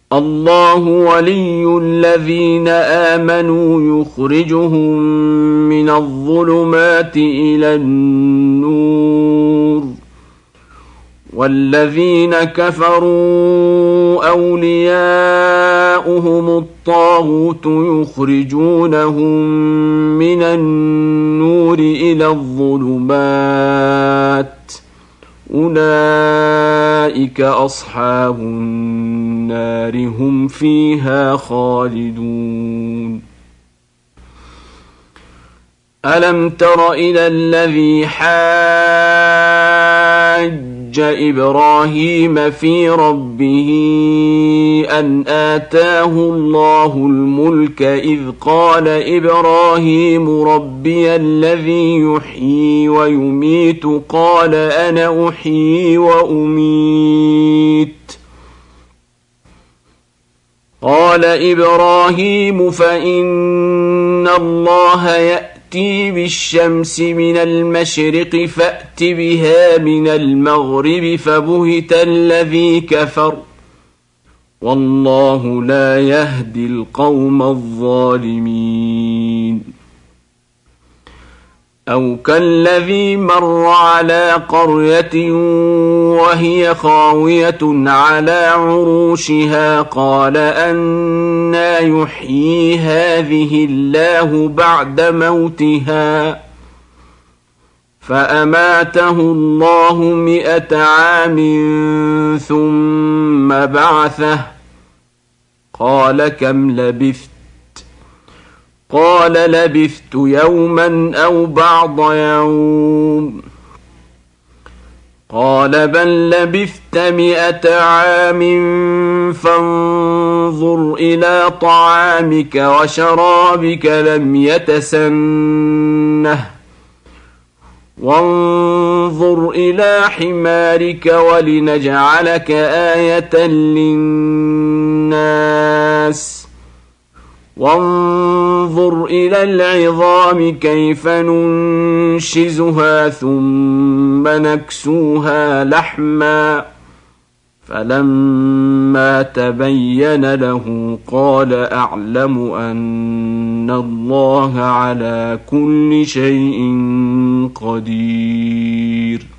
الله ولي الذين آمنوا يخرجهم من الظلمات إلى النور والذين كفروا أولياؤهم الطاغوت يخرجونهم من النور إلى الظلمات أولئك أصحاب النار هم فيها خالدون. ألم تر إلى الذي حاج إبراهيم في ربه أن آتاه الله الملك إذ قال إبراهيم ربي الذي يحيي ويميت قال أنا أحيي وأميت قال إبراهيم فإن الله يأتي بالشمس من المشرق فأت بها من المغرب فبهت الذي كفر والله لا يهدي القوم الظالمين. أو كالذي مر على قرية وهي خاوية على عروشها قال أنى يحيي هذه الله بعد موتها فأماته الله 100 عام ثم بعثه قال كم لبثت قال لبثت يوما أو بعض يوم قال بل لبثت 100 عام فانظر إلى طعامك وشرابك لم يتسنه وانظر إلى حمارك ولنجعلك آية للناس وانظر إلى العظام كيف ننشزها ثم نكسوها لحما فلما تبين له قال أعلم أن الله على كل شيء قدير.